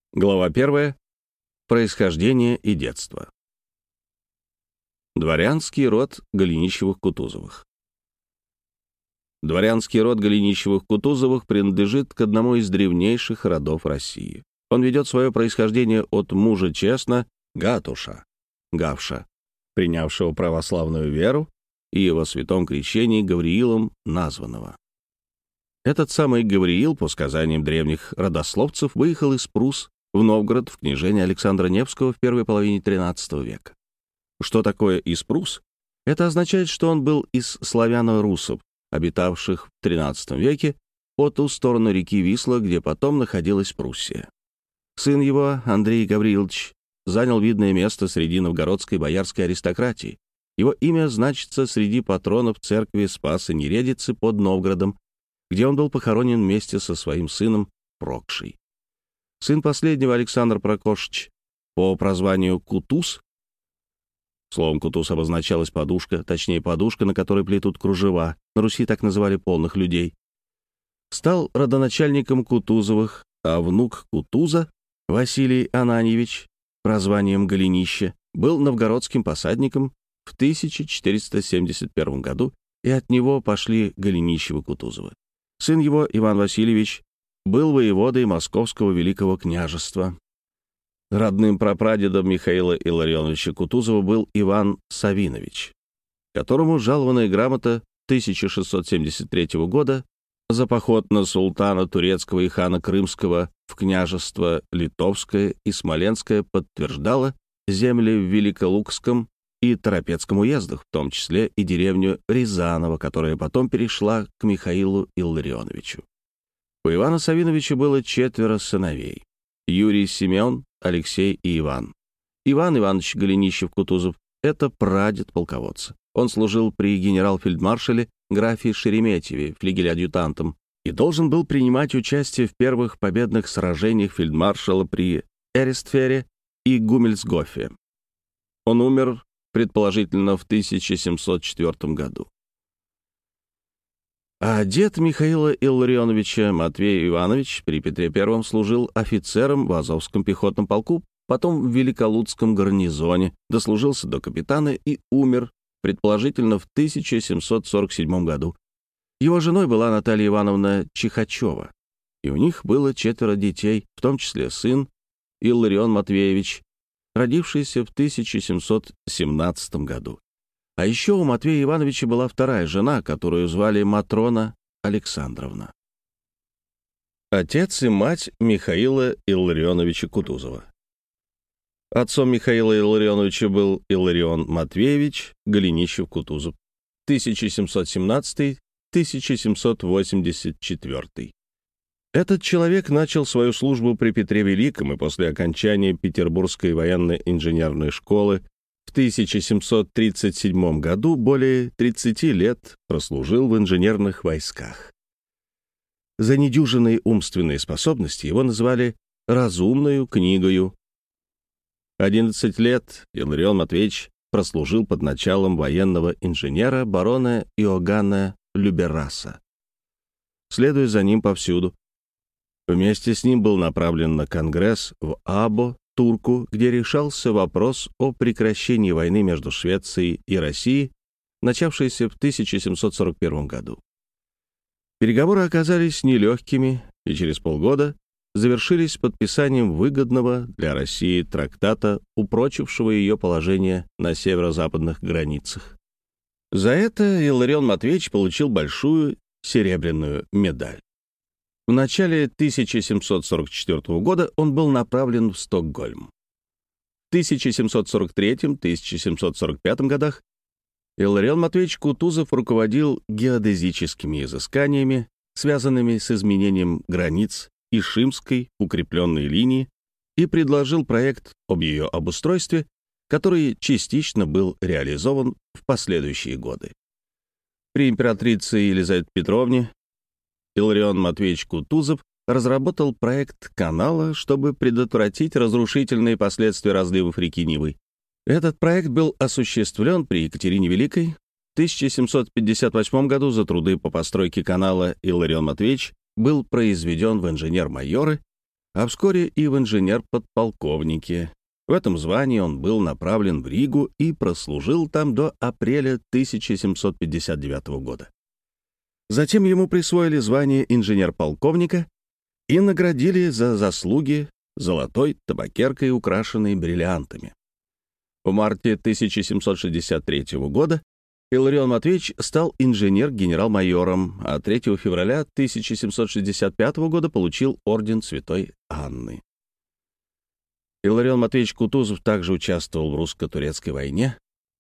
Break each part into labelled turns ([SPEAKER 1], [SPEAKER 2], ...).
[SPEAKER 1] Глава 1. Происхождение и детство. Дворянский род Голенищевых-Кутузовых. Дворянский род Голенищевых-Кутузовых принадлежит к одному из древнейших родов России. Он ведет свое происхождение от мужа честно Гавша, принявшего православную веру, и его святом крещении Гавриилом названного. Этот самый Гавриил, по сказаниям древних родословцев, выехал из Прус в Новгород в княжение Александра Невского в первой половине XIII века. Что такое из Прус? Это означает, что он был из славяно-русов, обитавших в XIII веке по ту сторону реки Висла, где потом находилась Пруссия. Сын его, Андрей Гаврилович, занял видное место среди новгородской боярской аристократии. Его имя значится среди патронов церкви Спаса Нередицы под Новгородом, где он был похоронен вместе со своим сыном Прокшей. Сын последнего, Александр Прокошич, по прозванию Кутуз, словом «кутуз» обозначалась подушка, точнее подушка, на которой плетут кружева, на Руси так называли полных людей, стал родоначальником Кутузовых, а внук Кутуза, Василий Ананьевич, прозванием Голенище, был новгородским посадником в 1471 году, и от него пошли Голенищевы-Кутузовы. Сын его, Иван Васильевич, был воеводой Московского Великого княжества. Родным прапрадедом Михаила Илларионовича Кутузова был Иван Савинович, которому жалованная грамота 1673 года за поход на султана турецкого и хана Крымского в княжество Литовское и Смоленское подтверждала земли в Великолукском и Торопецком уездах, в том числе и деревню Рязаново, которая потом перешла к Михаилу Илларионовичу. У Ивана Савиновича было 4 сыновей: Юрий, Семен, Алексей и Иван. Иван Иванович Голенищев-Кутузов — это прадед полководца. Он служил при генерал-фельдмаршале графе Шереметьеве флигель-адъютантом и должен был принимать участие в первых победных сражениях фельдмаршала при Эрестфере и Гумельсгофе. Он умер, предположительно, в 1704 году. А дед Михаила Илларионовича, Матвей Иванович, при Петре I служил офицером в Азовском пехотном полку, потом в Великолудском гарнизоне, дослужился до капитана и умер, предположительно, в 1747 году. Его женой была Наталья Ивановна Чихачева, и у них было 4 детей, в том числе сын Илларион Матвеевич, родившийся в 1717 году. А еще у Матвея Ивановича была вторая жена, которую звали Матрона Александровна. Отец и мать Михаила Илларионовича Кутузова. Отцом Михаила Илларионовича был Илларион Матвеевич Голенищев-Кутузов, 1717-1784. Этот человек начал свою службу при Петре Великом и после окончания Петербургской военно-инженерной школы в 1737 году более 30 лет прослужил в инженерных войсках. За недюжинные умственные способности его называли «разумною книгою». 11 лет Илларион Матвеевич прослужил под началом военного инженера барона Иоганна Любераса, следуя за ним повсюду. Вместе с ним был направлен на конгресс в Або, Турку, где решался вопрос о прекращении войны между Швецией и Россией, начавшейся в 1741 году. Переговоры оказались нелегкими и через полгода завершились подписанием выгодного для России трактата, упрочившего ее положение на северо-западных границах. За это Илларион Матвеевич получил большую серебряную медаль. В начале 1744 года он был направлен в Стокгольм. В 1743-1745 годах Илларион Матвеевич Кутузов руководил геодезическими изысканиями, связанными с изменением границ Ишимской укрепленной линии, и предложил проект об ее обустройстве, который частично был реализован в последующие годы. При императрице Елизавете Петровне Илларион Матвеевич Кутузов разработал проект канала, чтобы предотвратить разрушительные последствия разливов реки Невы. Этот проект был осуществлен при Екатерине Великой. В 1758 году за труды по постройке канала Илларион Матвеевич был произведен в инженер-майоры, а вскоре и в инженер-подполковнике. В этом звании он был направлен в Ригу и прослужил там до апреля 1759 года. Затем ему присвоили звание инженер-полковника и наградили за заслуги золотой табакеркой, украшенной бриллиантами. В марте 1763 года Илларион Матвеевич стал инженер-генерал-майором, а 3 февраля 1765 года получил орден Святой Анны. Илларион Матвеевич Кутузов также участвовал в русско-турецкой войне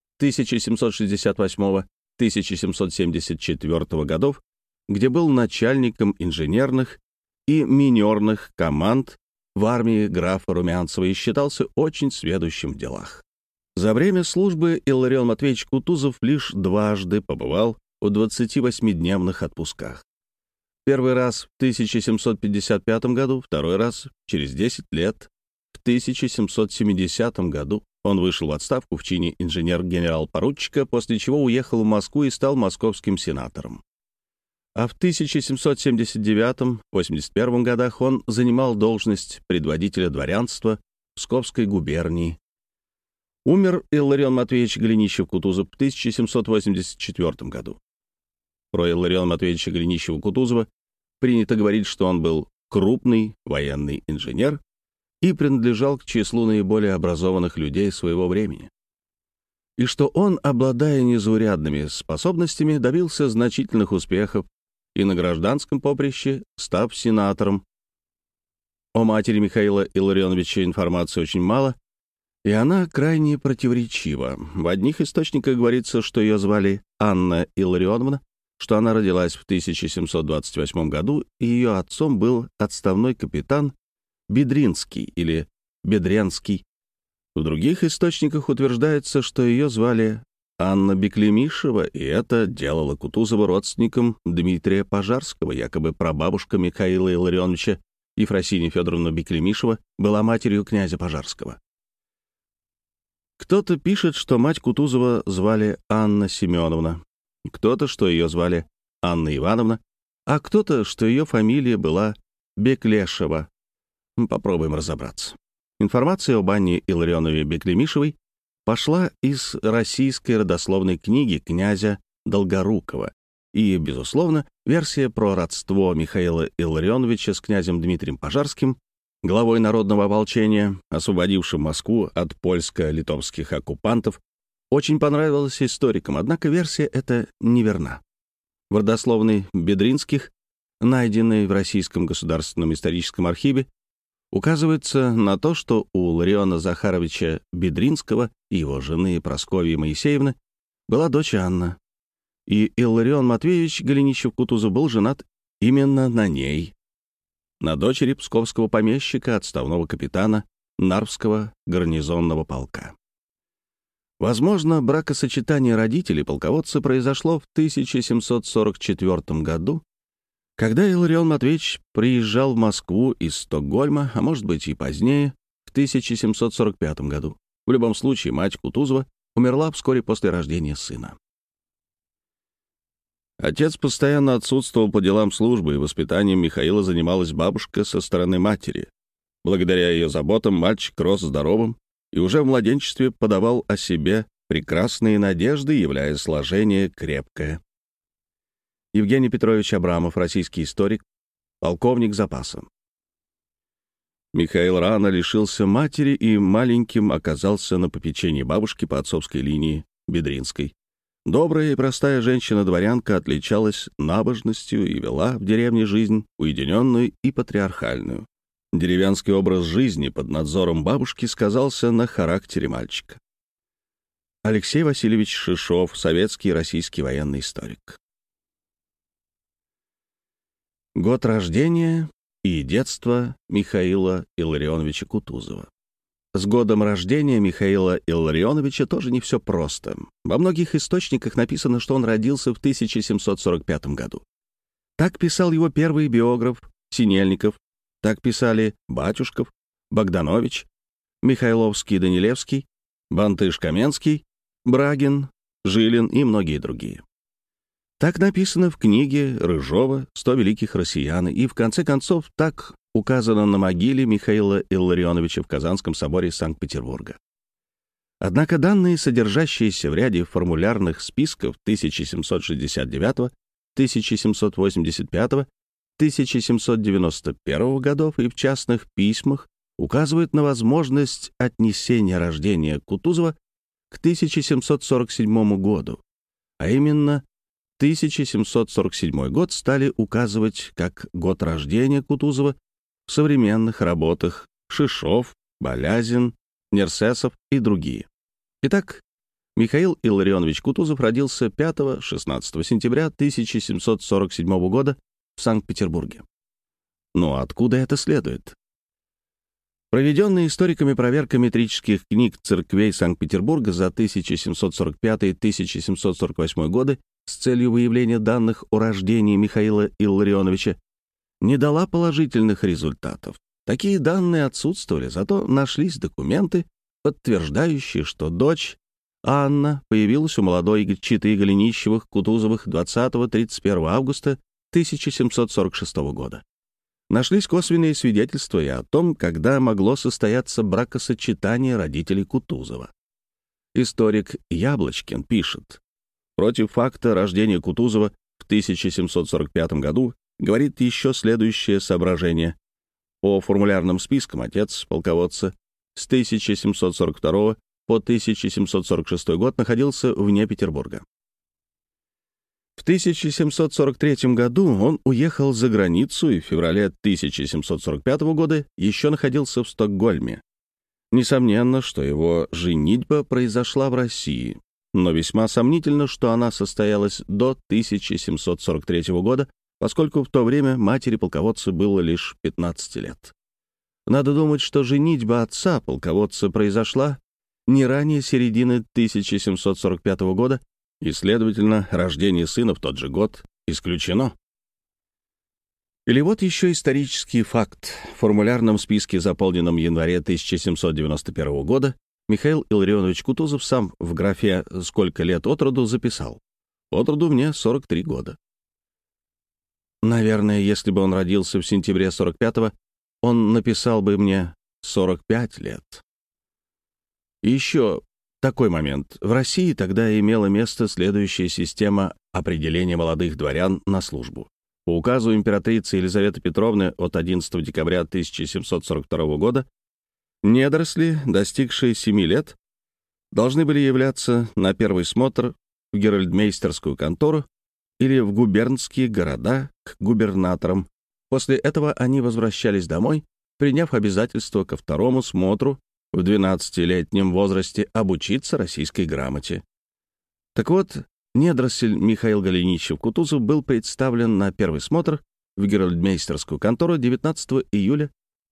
[SPEAKER 1] 1768-1774 годов, где был начальником инженерных и минерных команд в армии графа Румянцева и считался очень сведущим в делах. За время службы Илларион Матвеевич Кутузов лишь дважды побывал в 28-дневных отпусках. Первый раз в 1755 году, второй раз через 10 лет, в 1770 году. Он вышел в отставку в чине инженер-генерал-поручика, после чего уехал в Москву и стал московским сенатором. А в 1779-81 годах он занимал должность предводителя дворянства Псковской губернии. Умер Илларион Матвеевич Голенищев-Кутузов в 1784 году. Про Иллариона Матвеевича Голенищева-Кутузова принято говорить, что он был крупный военный инженер и принадлежал к числу наиболее образованных людей своего времени. И что он, обладая незаурядными способностями, добился значительных успехов и на гражданском поприще, став сенатором. О матери Михаила Илларионовича информации очень мало, и она крайне противоречива. В одних источниках говорится, что ее звали Анна Илларионовна, что она родилась в 1728 году, и ее отцом был отставной капитан Бедринский или Бедренский. В других источниках утверждается, что ее звали Анна Беклемишева, и это делало Кутузова родственником Дмитрия Пожарского, якобы прабабушка Михаила Илларионовича Ефросинья Федоровна Беклемишева была матерью князя Пожарского. Кто-то пишет, что мать Кутузова звали Анна Семеновна, кто-то, что ее звали Анна Ивановна, а кто-то, что ее фамилия была Беклешева. Попробуем разобраться. Информация об Анне Илларионовне Беклемишевой пошла из российской родословной книги князя Долгорукова, и, безусловно, версия про родство Михаила Илларионовича с князем Дмитрием Пожарским, главой народного ополчения, освободившим Москву от польско-литовских оккупантов, очень понравилась историкам, однако версия эта неверна. В родословной Бедринских, найденной в Российском государственном историческом архиве, указывается на то, что у Лариона Захаровича Бедринского и его жены Прасковьи Моисеевны была дочь Анна, и Илларион Матвеевич Голенищев-Кутузов был женат именно на ней, на дочери псковского помещика, отставного капитана Нарвского гарнизонного полка. Возможно, бракосочетание родителей полководца произошло в 1744 году, когда Илларион Матвеевич приезжал в Москву из Стокгольма, а может быть и позднее, в 1745 году. В любом случае, мать Кутузова умерла вскоре после рождения сына. Отец постоянно отсутствовал по делам службы, и воспитанием Михаила занималась бабушка со стороны матери. Благодаря ее заботам мальчик рос здоровым и уже в младенчестве подавал о себе прекрасные надежды, являя сложение крепкое. Евгений Петрович Абрамов, российский историк, полковник запаса. Михаил рано лишился матери и маленьким оказался на попечении бабушки по отцовской линии Бедринской. Добрая и простая женщина-дворянка отличалась набожностью и вела в деревне жизнь уединенную и патриархальную. Деревенский образ жизни под надзором бабушки сказался на характере мальчика. Алексей Васильевич Шишов, советский и российский военный историк. Год рождения и детства Михаила Илларионовича Кутузова. С годом рождения Михаила Илларионовича тоже не все просто. Во многих источниках написано, что он родился в 1745 году. Так писал его первый биограф Синельников, так писали Батюшков, Богданович, Михайловский-Данилевский, Бантыш-Каменский, Брагин, Жилин и многие другие. Так написано в книге Рыжова «100 великих россиян», и в конце концов так указано на могиле Михаила Илларионовича в Казанском соборе Санкт-Петербурга. Однако данные, содержащиеся в ряде формулярных списков 1769, 1785, 1791 годов и в частных письмах, указывают на возможность отнесения рождения Кутузова к 1747 году, а именно 1747 год стали указывать как год рождения Кутузова в современных работах Шишов, Балязин, Нерсесов и другие. Итак, Михаил Илларионович Кутузов родился 5-16 сентября 1747 года в Санкт-Петербурге. Но откуда это следует? Проведенная историками проверка метрических книг церквей Санкт-Петербурга за 1745-1748 годы с целью выявления данных о рождении Михаила Илларионовича не дала положительных результатов. Такие данные отсутствовали, зато нашлись документы, подтверждающие, что дочь Анна появилась у молодой четы Голенищевых-Кутузовых 20-31 августа 1746 года. Нашлись косвенные свидетельства и о том, когда могло состояться бракосочетание родителей Кутузова. Историк Яблочкин пишет: против факта рождения Кутузова в 1745 году говорит еще следующее соображение. По формулярным спискам отец полководца с 1742 по 1746 год находился вне Петербурга. В 1743 году он уехал за границу и в феврале 1745 года еще находился в Стокгольме. Несомненно, что его женитьба произошла в России, но весьма сомнительно, что она состоялась до 1743 года, поскольку в то время матери полководца было лишь 15 лет. Надо думать, что женитьба отца полководца произошла не ранее середины 1745 года, и, следовательно, рождение сына в тот же год исключено. Или вот еще исторический факт. В формулярном списке, заполненном в январе 1791 года, Михаил Илларионович Кутузов сам в графе «Сколько лет от роду» записал: «От роду мне 43 года». Наверное, если бы он родился в сентябре 45-го, он написал бы мне 45 лет. И еще такой момент. В России тогда имела место следующая система определения молодых дворян на службу. По указу императрицы Елизаветы Петровны от 11 декабря 1742 года недоросли, достигшие 7 лет, должны были являться на первый смотр в геральдмейстерскую контору или в губернские города к губернаторам. После этого они возвращались домой, приняв обязательство ко второму смотру в 12-летнем возрасте обучиться российской грамоте. Так вот, недоросль Михаил Голенищев-Кутузов был представлен на первый смотр в геральдмейстерскую контору 19 июля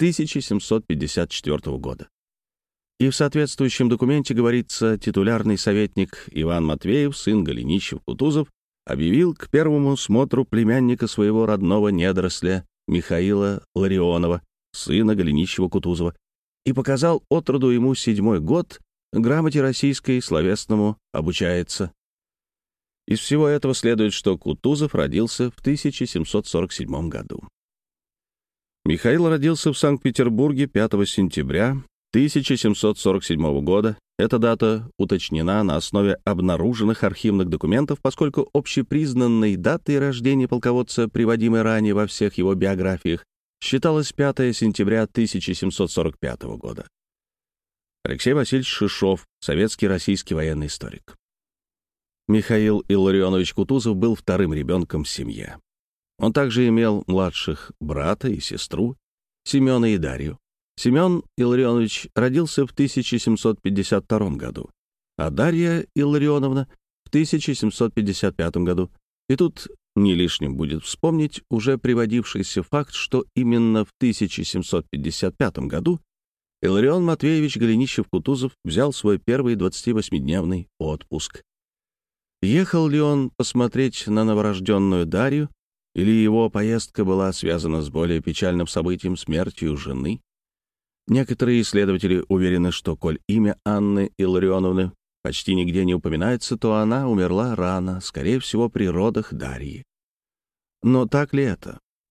[SPEAKER 1] 1754 года. И в соответствующем документе говорится, титулярный советник Иван Матвеев, сын Голенищев-Кутузов, объявил к первому смотру племянника своего родного недоросля Михаила Ларионова, сына Голенищева-Кутузова, и показал отроду ему 7-й год, грамоте российской словесному обучается. Из всего этого следует, что Кутузов родился в 1747 году. Михаил родился в Санкт-Петербурге 5 сентября 1747 года. Эта дата уточнена на основе обнаруженных архивных документов, поскольку общепризнанной датой рождения полководца, приводимой ранее во всех его биографиях, считалось 5 сентября 1745 года. Алексей Васильевич Шишов, советский российский военный историк. Михаил Илларионович Кутузов был вторым ребенком в семье. Он также имел младших брата и сестру, Семена и Дарью. Семен Илларионович родился в 1752 году, а Дарья Илларионовна в 1755 году. И тут не лишним будет вспомнить уже приводившийся факт, что именно в 1755 году Илларион Матвеевич Голенищев-Кутузов взял свой первый 28-дневный отпуск. Ехал ли он посмотреть на новорожденную Дарью, или его поездка была связана с более печальным событием — смертью жены? Некоторые исследователи уверены, что, коль имя Анны Илларионовны почти нигде не упоминается, то она умерла рано, скорее всего, при родах Дарьи. Но так ли это?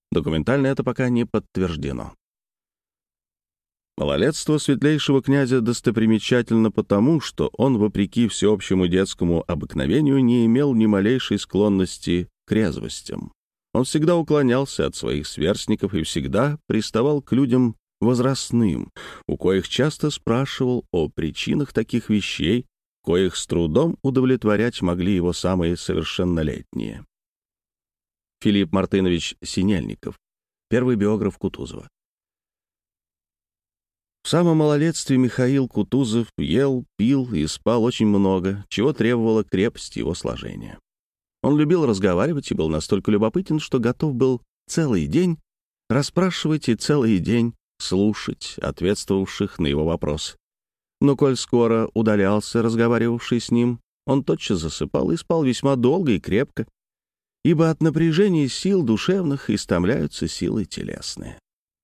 [SPEAKER 1] Документально это пока не подтверждено. Малолетство светлейшего князя достопримечательно потому, что он, вопреки всеобщему детскому обыкновению, не имел ни малейшей склонности к резвостям. Он всегда уклонялся от своих сверстников и всегда приставал к людям возрастным, у коих часто спрашивал о причинах таких вещей, коих с трудом удовлетворять могли его самые совершеннолетние. Филипп Мартынович Синельников, первый биограф Кутузова. В самом малолетстве Михаил Кутузов ел, пил и спал очень много, чего требовала крепость его сложения. Он любил разговаривать и был настолько любопытен, что готов был целый день расспрашивать и целый день слушать ответствовавших на его вопрос. Но коль скоро удалялся разговаривавший с ним, он тотчас засыпал и спал весьма долго и крепко, ибо от напряжения сил душевных истомляются силы телесные.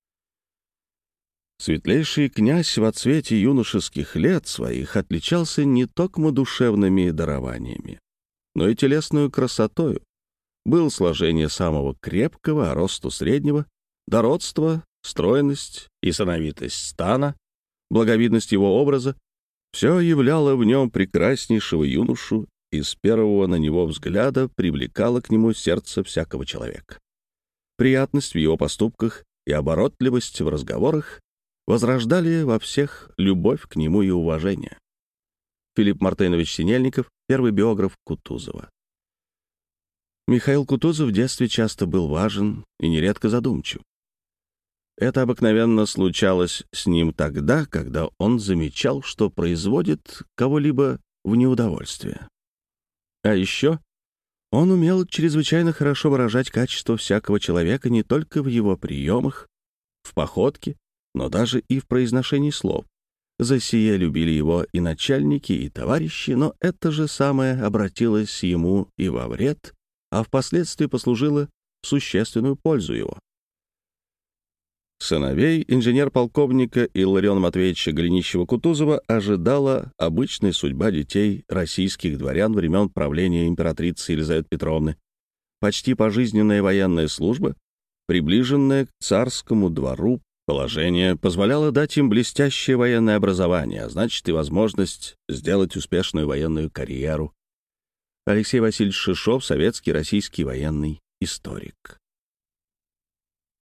[SPEAKER 1] Светлейший князь во цвете юношеских лет своих отличался не только душевными дарованиями, но и телесную красотою. Был сложение самого крепкого, а росту среднего, дородство, стройность и сановитость стана, благовидность его образа — все являло в нем прекраснейшего юношу и с первого на него взгляда привлекало к нему сердце всякого человека. Приятность в его поступках и оборотливость в разговорах возрождали во всех любовь к нему и уважение. Филипп Мартынович Синельников, первый биограф Кутузова. Михаил Кутузов в детстве часто был важен и нередко задумчив. Это обыкновенно случалось с ним тогда, когда он замечал, что производит кого-либо в неудовольствие. А еще он умел чрезвычайно хорошо выражать качество всякого человека не только в его приемах, в походке, но даже и в произношении слов. За сие любили его и начальники, и товарищи, но это же самое обратилось ему и во вред, а впоследствии послужило в существенную пользу его. Сыновей инженер-полковника Иллариона Матвеевича Голенищева-Кутузова ожидала обычная судьба детей российских дворян времен правления императрицы Елизаветы Петровны. Почти пожизненная военная служба, приближенная к царскому двору, положение позволяло дать им блестящее военное образование, а значит и возможность сделать успешную военную карьеру. Алексей Васильевич Шишов, советский российский военный историк.